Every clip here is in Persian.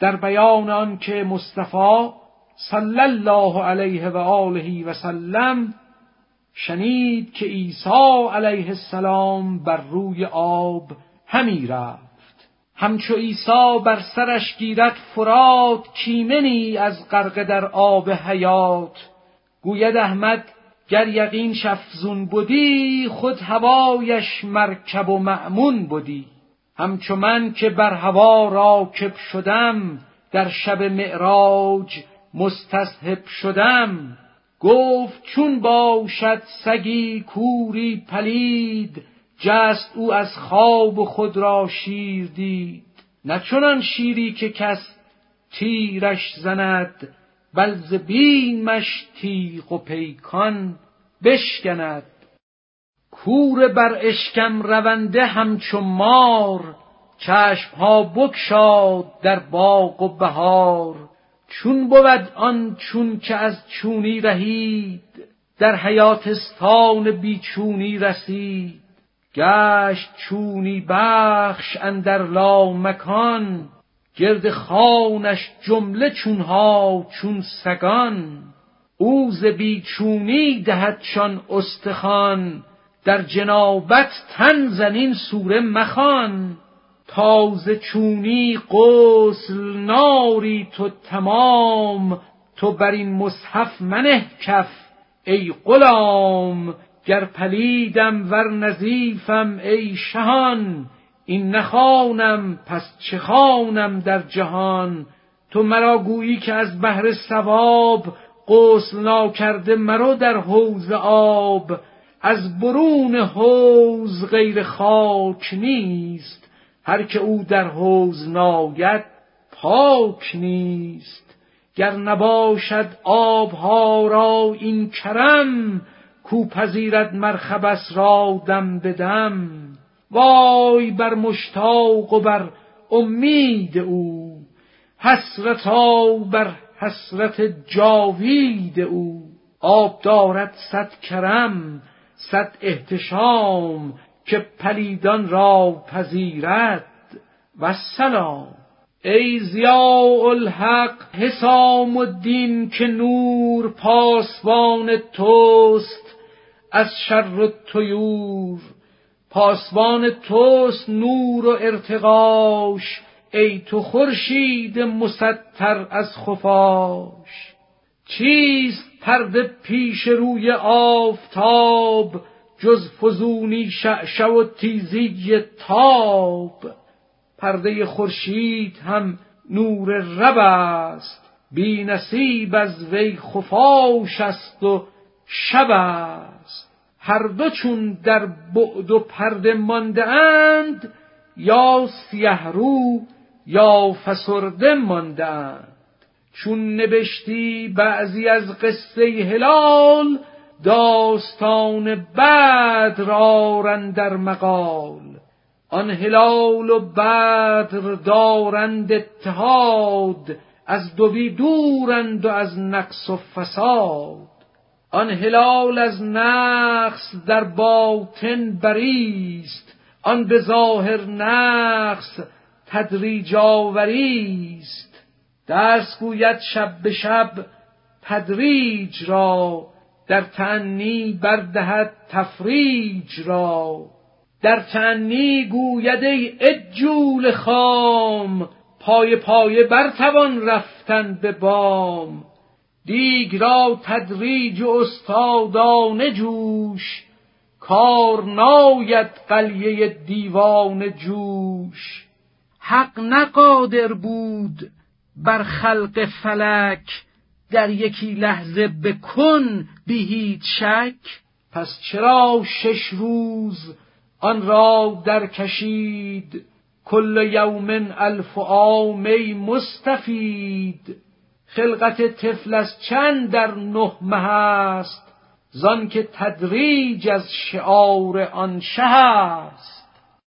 در بیان آن که مصطفی صلی الله علیه و آله و سلم شنید که عیسی علیه السلام بر روی آب همی رفت. همچو عیسی بر سرش گیرد فرات، کیمنی از غرق در آب حیات. گوید احمد گر یقینش افزون بودی، خود هوایش مرکب و مأمون بودی. همچو من که بر هوا راکب شدم، در شب معراج مستصحب شدم. گفت چون باشد سگی کوری پلید، جست او از خواب و خود را شیر دید. نه چنان شیری که کس تیرش زند، بل ز بیمش تیغ و پیکان بشکند. کور بر اشکم رونده همچو مار، چشمها بگشاد در باغ و بهار. چون بود آن چون که از چونی رهید، در حیاتستان بیچونی رسید. گشت چونی بخش اندر لامکان، گرد خوانش جمله چونها چون سگان. او ز بیچونی دهدشان استخوان، در جنابت تن زنین سوره مخوان. تازه چونی غسل ناری تو تمام، تو بر این مصحف منه کف ای غلام. گر پلیدم ور نظیفم ای شهان، این نخوانم پس چه خوانم در جهان. تو مرا گویی که از بهر ثواب، غسل ناکرده مرو در حوض آب. از برون حوض غیر خاک نیست، هر که او در حوض ناید پاک نیست. گر نباشد آبها را این کرم، کو پذیرد مرخبس را دم به دم. وای بر مشتاق و بر امید او، حسرتا بر حسرت جاوید او. آب دارد 100 کرم 100 احتشام، که پلیدان را پذیرد والسلام. ای ضیاء الحق حسام الدین، که نور پاسبان توست از شر الطیور. پاسبان توست نور و ارتقاش، ای تو خورشید مستتر از خفاش. چیست پرده پیش روی آفتاب، جز فزونی شعشع و تیزی تاب. پرده خورشید هم نور رب است، بی نصیب از وی خفاش است و شب است. هر دو چون در بعد و پرده مانده اند، یا سیه رو یا فسرده مانده اند. چون نبشتی بعضی از قصه هلال، داستان بدر آرند در مقال. آن هلال و بدر دارند اتحاد، از دوی دورند و از نقص و فساد. آن هلال از نقص در باطن بریست، آن به ظاهر نقص تدریج آوریست. درس گوید شب به شب تدریج را، در تأنی بردهد تفریج را. در تأنی گوید ای عجول خام، پایه پایه برتوان رفتن به بام. دیگ را تدریج و استادانه جوش، کار ناید قلیه دیوانه جوش. حق نه قادر بود بر خلق فلک، در یکی لحظه بکن بی هیچ شک. پس چرا 6 روز آن را در کشید، کل یوم 1000 عام ای مستفید. خلقت طفل از چند در 9 مه است، زان که تدریج از شعار آن شه است.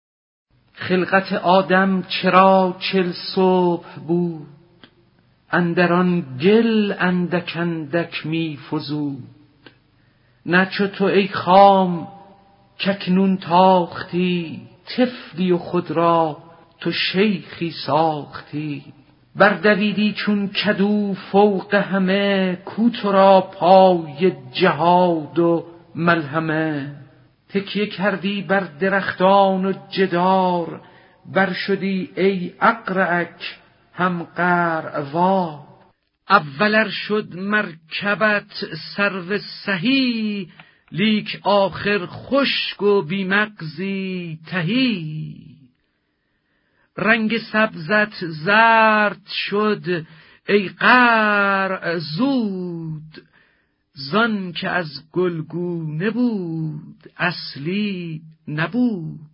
خلقت آدم چرا 40 صبح بود، اندر آن گل اندک اندک می فزود. نه چو تو ای خام کاکنون تاختی، طفلی و خود را تو شیخی ساختی. بردویدی چون کدو فوق همه، کو تو را پای جهاد و ملهمه. تکیه کردی بر درختان و جدار، بر شدی ای اقرعک هم قرعوار. اولر شد مرکبت سرو سهی، لیک آخر خشک و بی مغزی تهی. رنگ سبزت زرد شد ای قرع زود، زان که از گلگونه بود اصلی نبود.